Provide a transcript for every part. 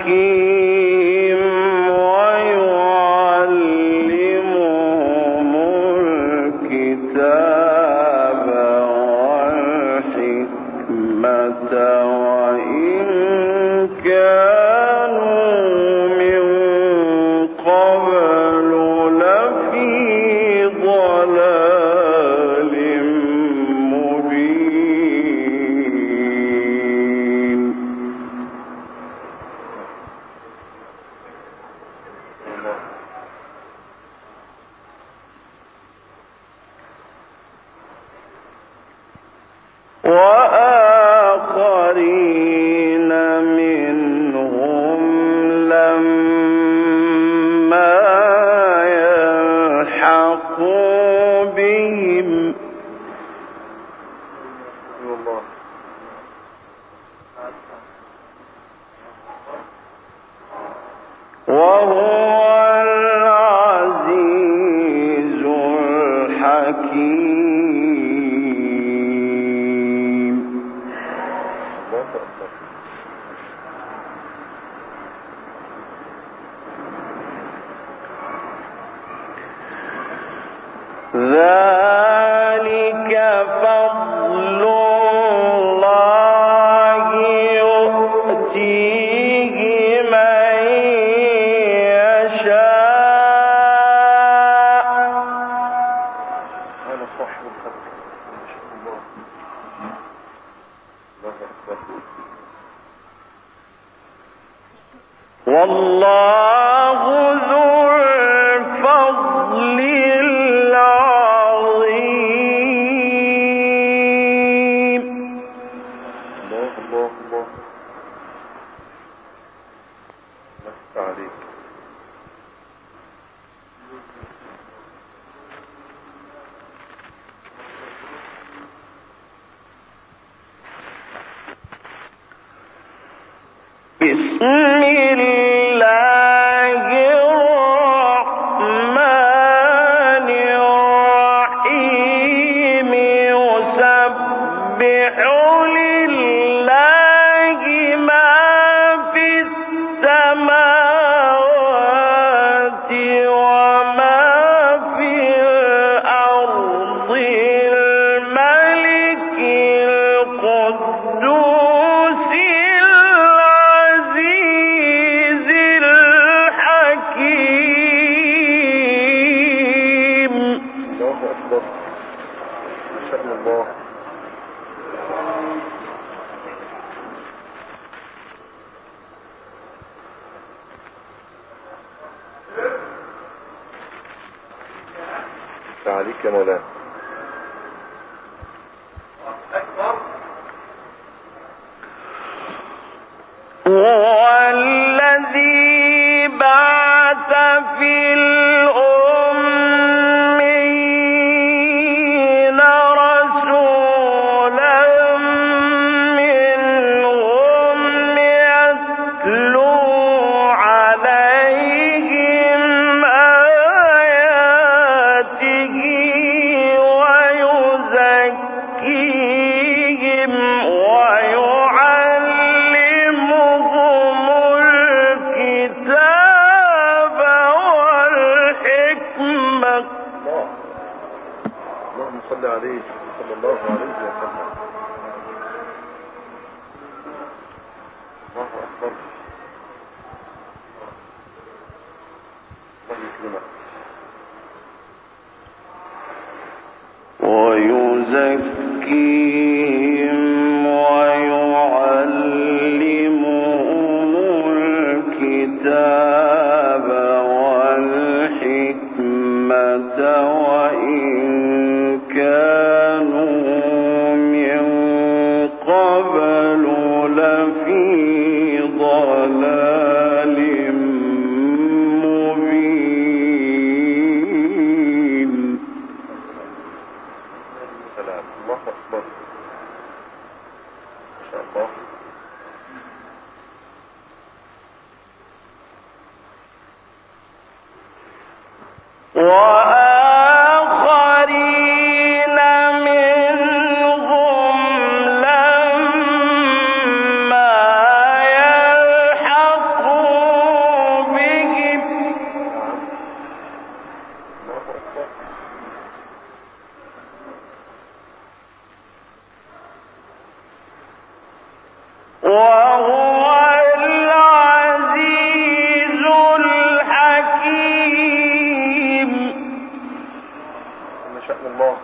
وآخرين منهم لما يلحقوا بهم وهو العزيز الحكيم. ذلك فضل الله يؤتيه من يشاء والله ذو الفضل العظيم. بسم الله الرحمن الرحيم يسبح لله ما في السماوات وما في الأرض الملك القدوس العزيز الحكيم. الله أكبر. ما شاء الله. عليك يا مولانا. هو الذي بعث في الأميين رسولا منهم يتلو عليهم آياته ويزكيهم ويعلمهم الكتاب والحكمة. اللهم صل عليه صلى الله عليه وسلم. الله أكبر. الله يكرمك. ويزكيهم ويعلمهم الكتاب والحكمة وإن كانوا من قبل لفي ضلال مبين. سلام. الله أكبر. ما شاء الله. وآخرين منهم لما يلحقوا وهو العزيز الحكيم. ما شاء الله.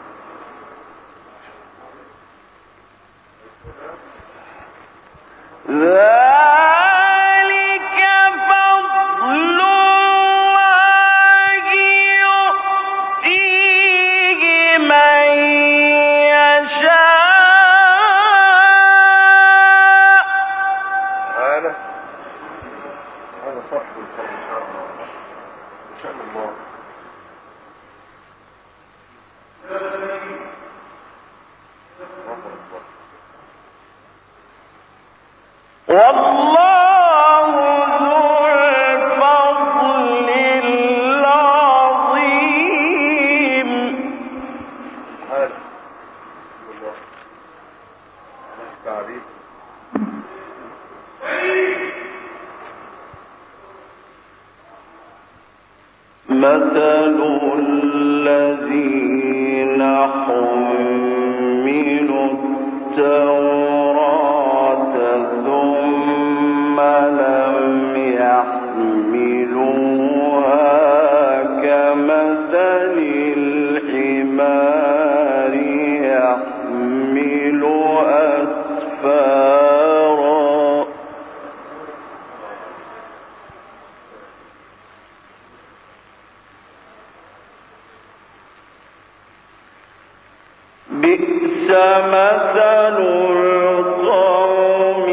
ذلك فضل الله يؤتيه من يشاء. هذا صح بالفضل إن شاء الله. إن شاء الله. والله ذو الفضل العظيم. هذا الله تعريف. مثل الذين حملوا التوراة ثم لم يحملوها كمثل الحمار يحمل أسفارا بئس مثل القوم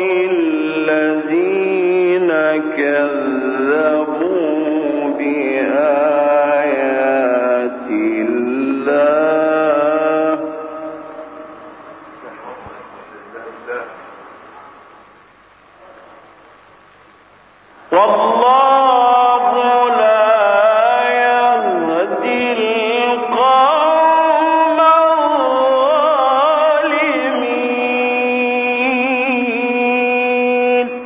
الذين كذبوا بآيات الله والله لا يهدي القوم الظالمين.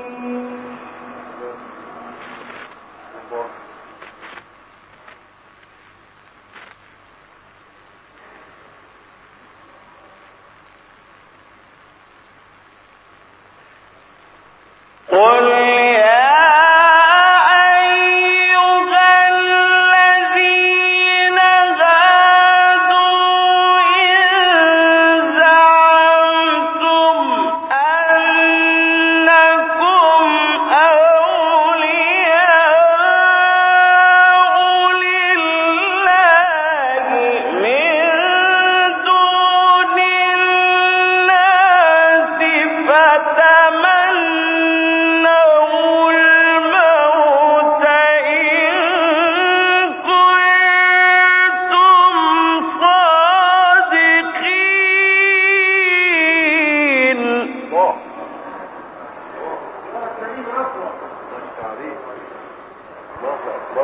قل يا أيها الذين هادوا إن زعمتم أنكم أولياء لله من دون الناس فتمنوا الموت إن كنتم صادقين. الله تعريف. الله أكبر.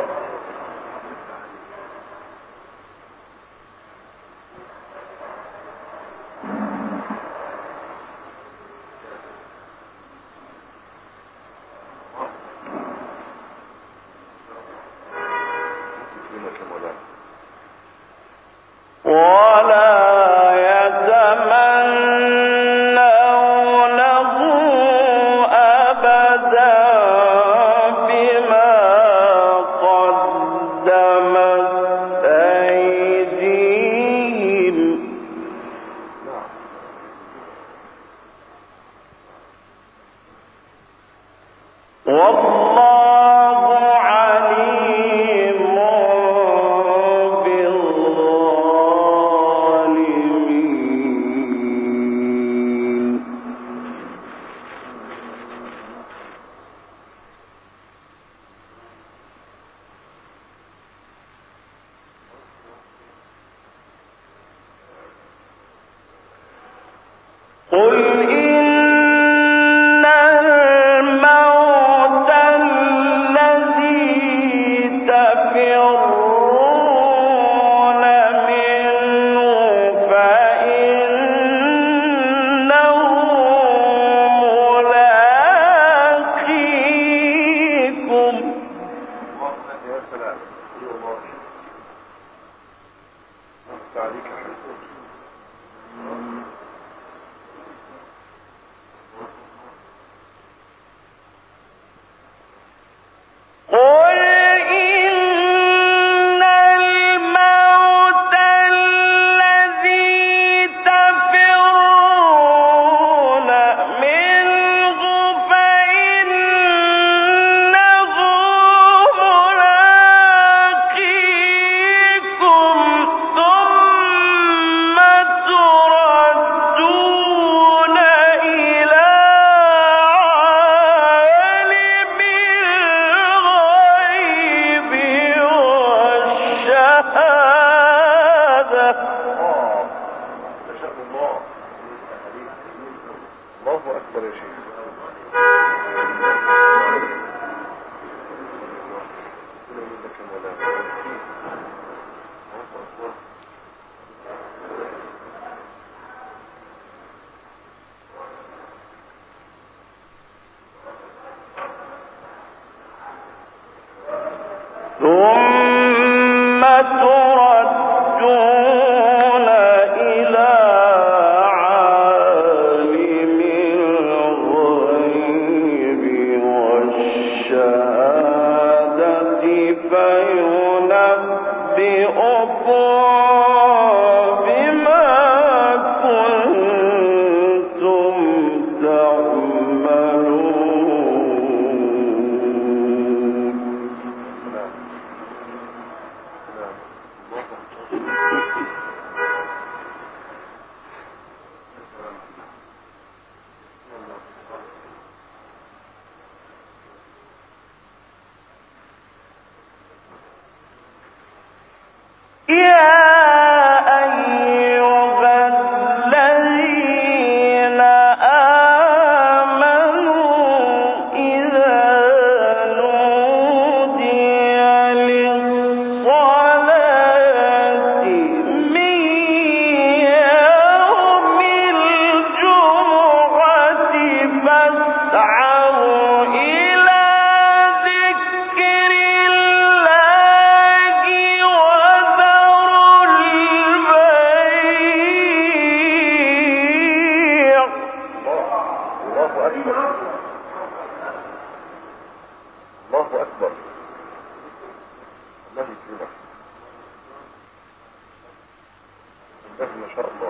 ولا يتمنونه أبدا بما قدمت أيديهم والله عليم بالظالمين. قل إن الموت الذي تفرون منه فإنه ملاقيكم. يا سلام. الله تعريف حسن.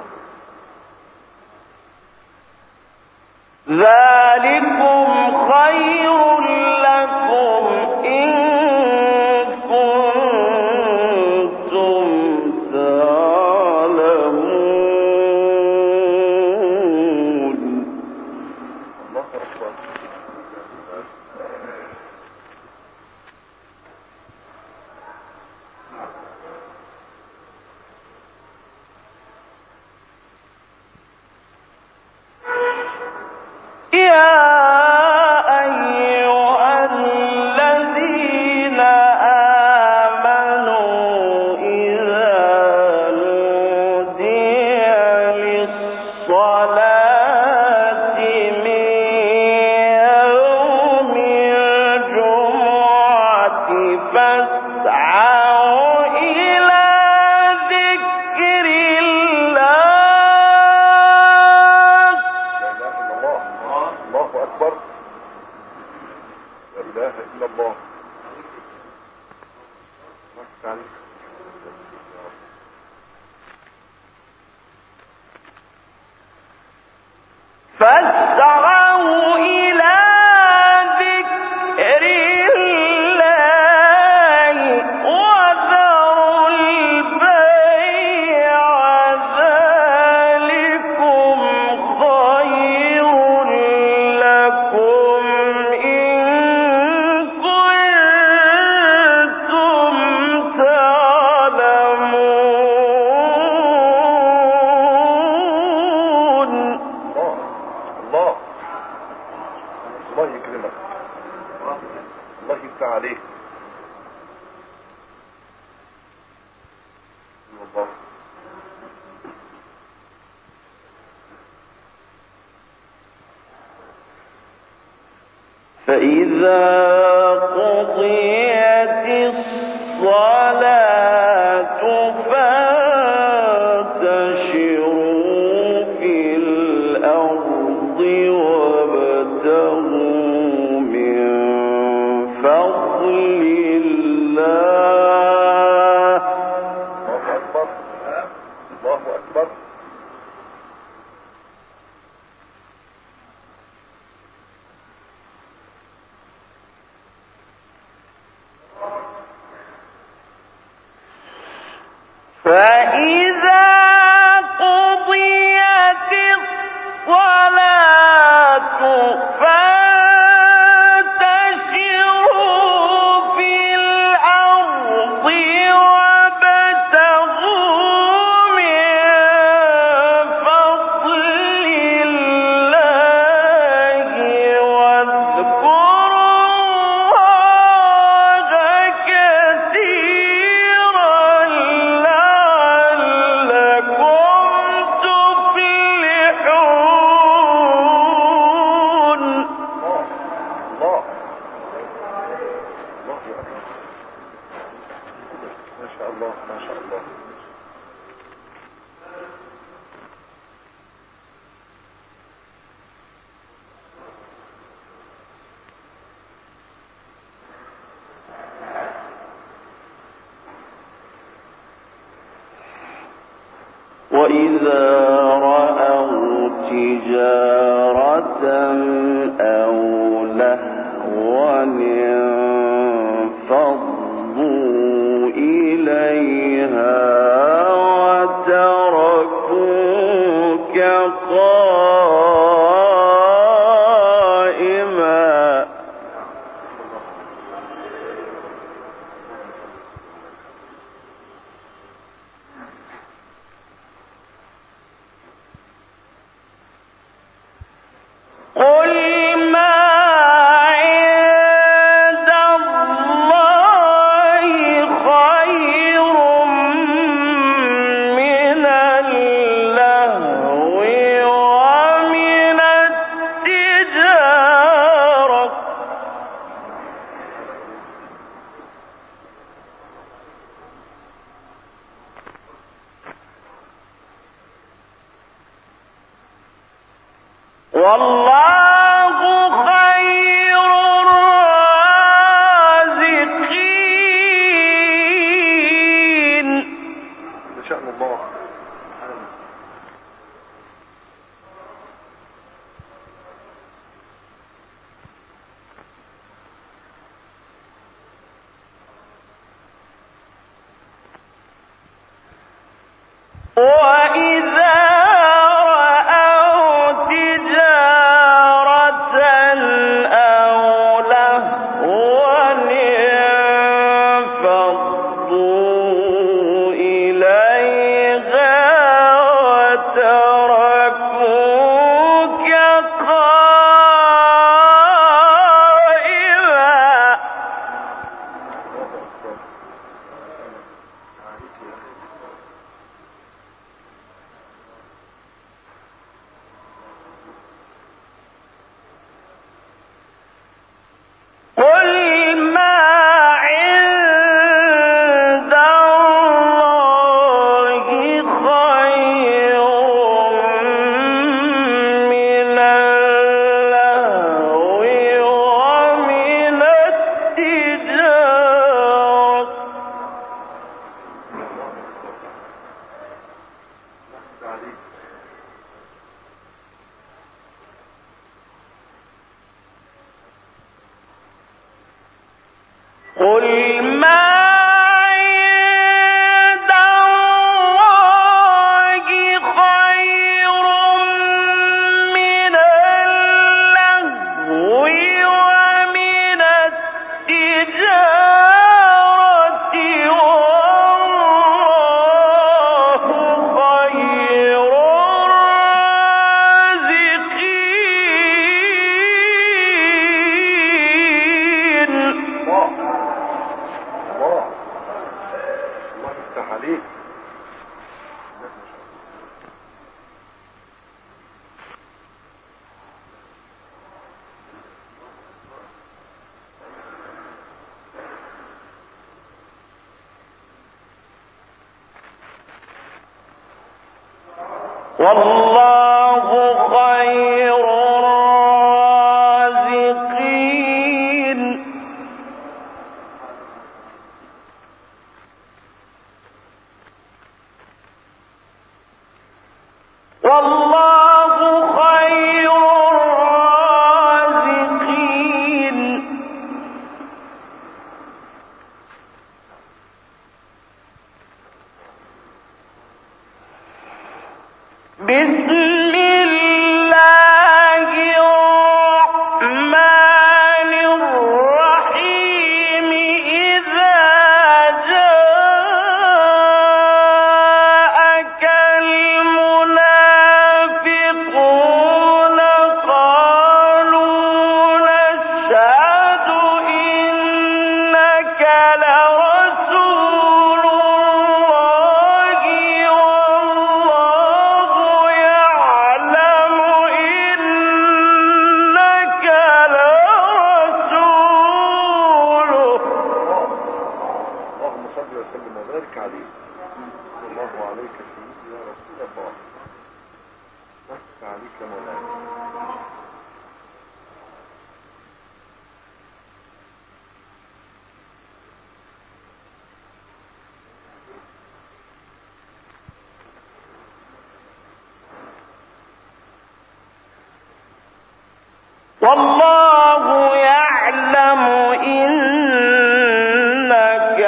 ذلكم خير لكم إن كنتم تعلمون. الله أكبر. فإذا قضيت الصلاة فانتشروا في الأرض وابتغوا من فضل الله. الله أكبر. فإذا قضيت الصلاة فانتشروا في الأرض وابتغوا من فضل الله واذكروا الله كثيرا وإذا رأوا تجارة أو لهوا انفضوا إليها وتركوك قائما. قل ما عند الله خير من اللهو ومن التجارة. والله خير الرازقين. إن شاء الله. عليك. قل ما عند الله خير من اللهو ومن التجارة والله خير الرازقين. الله يفتح عليك. والله خير الرازقين. والله خير الرازقين. بسم الله الرحمن الرحيم. إذا جاءك المنافقون قالوا نشهد إنك لرسول الله والله يعلم إنك لرسوله. اللهم صل وسلم وبارك عليه. صلى الله عليك سيدي يا رسول الله. نفتح عليك يا مولانا. والله يعلم إنك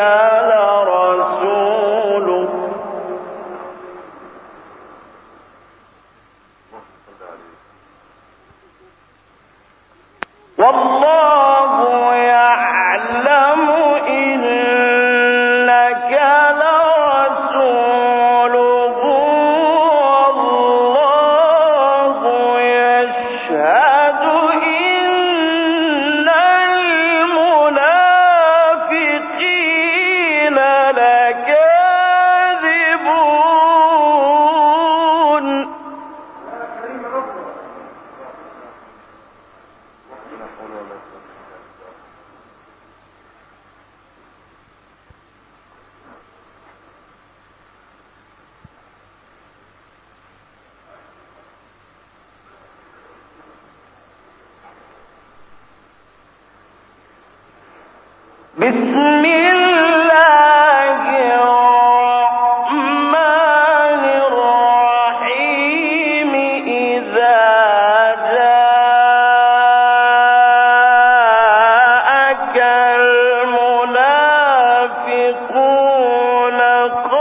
لرسوله. والله يعلم إنك لرسوله والله يشهد إن المنافقين لكاذبون. لا حول ولا قوة إلا بالله. بسم الله الرحمن الرحيم. إذا جاءك المنافقون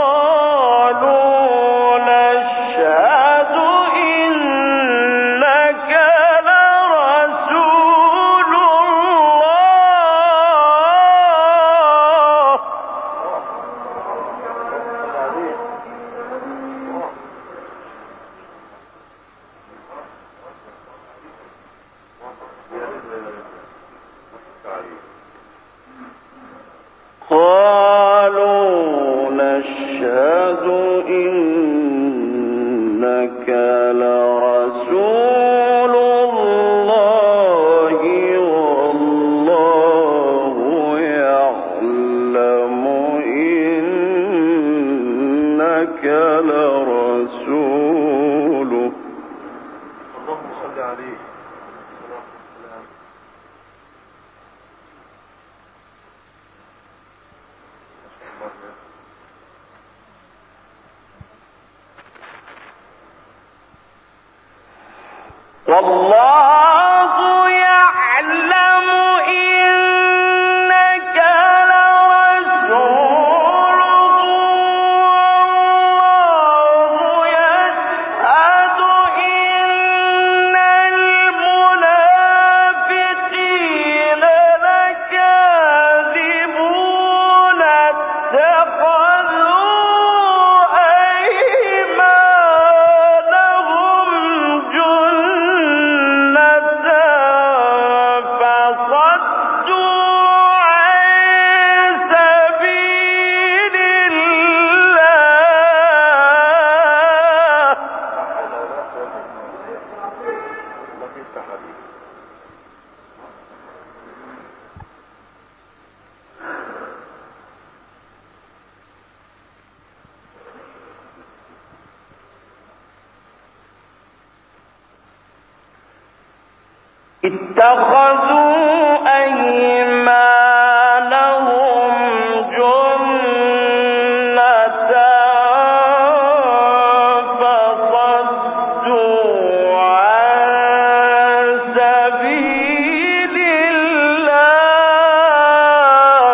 قالوا نشهد إنك لرسول الله. قالوا نشهد إنك لرسول الله والله يعلم إنك لرسوله. اللهم صل عليه. الصلاة والسلام. ما شاء الله. اتخذوا أيمانهم جنة فصدوا عن سبيل الله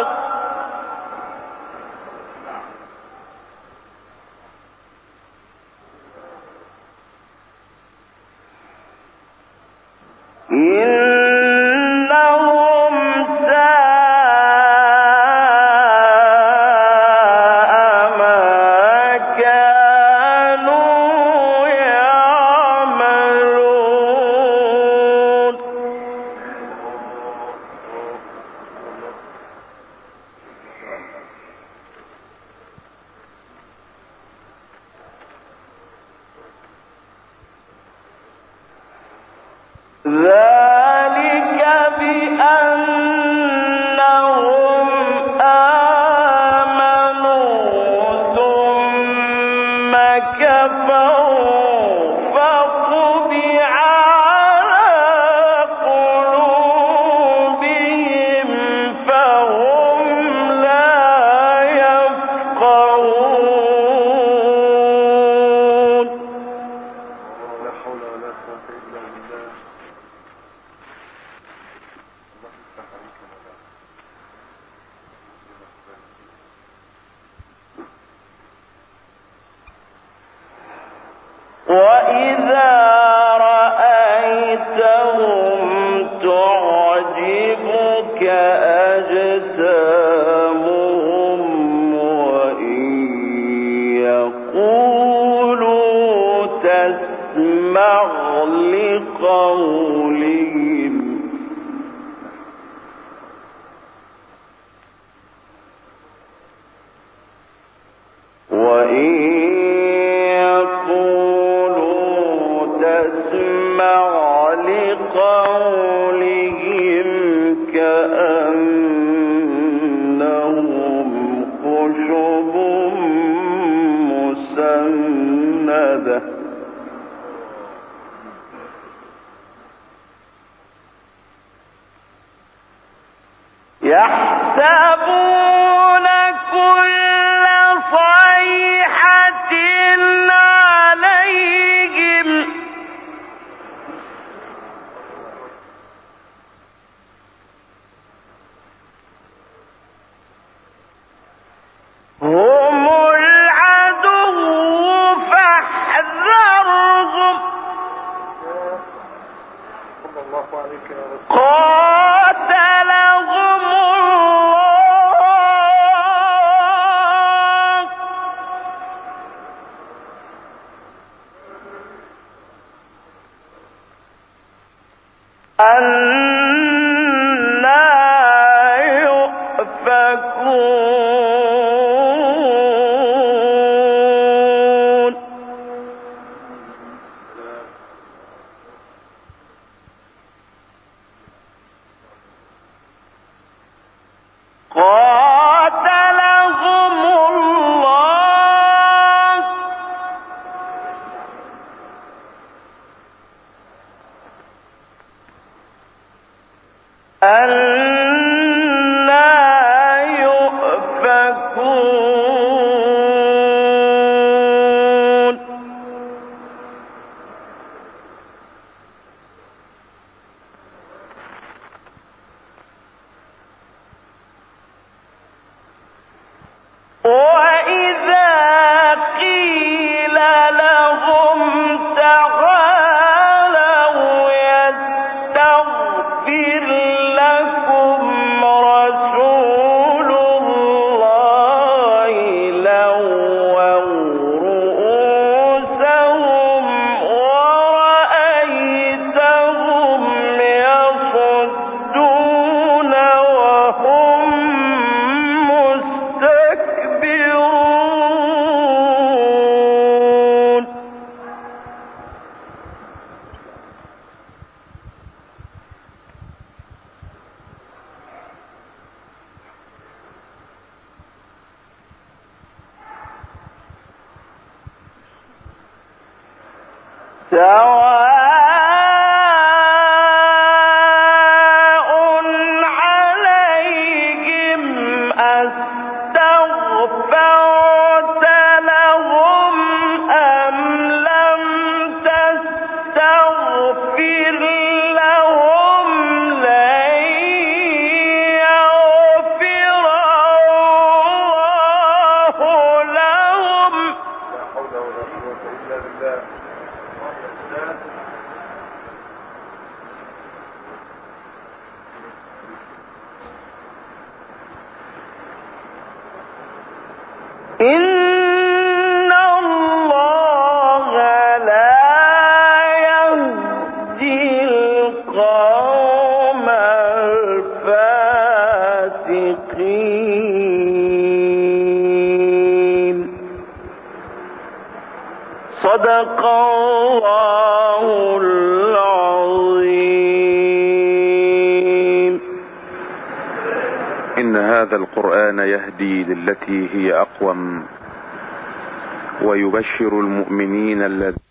إنهم ساء ما كانوا يعملون ذلك بأنهم آمنوا ثم كفروا فطبع على قلوبهم فهم لا يفقهون لا حول ولا قوة إلا بالله. الله يفتح عليك مولانا. وإذا رأيتهم تعجبك أجسامهم وإن يقولوا تسمع لقولهم وإن يقولوا تسمع لقولهم كأنهم خشب مسندة يحسبون كل صيحة عليهم هم العدو فاحذرهم صلى الله عليك يا رسول قاتلهم الله أنى يؤفكون قاتلهم الله أنى يؤفكون سواء عليهم أستغفرت لهم أم لم تستغفر لهم لن يغفر الله لهم. لا حول ولا قوة إلا بالله. إن الله لا يهدي القوم الفاسقين. صدق الله العظيم. إن هذا القرآن يهدي للتي هي أقوم ويبشر المؤمنين الذين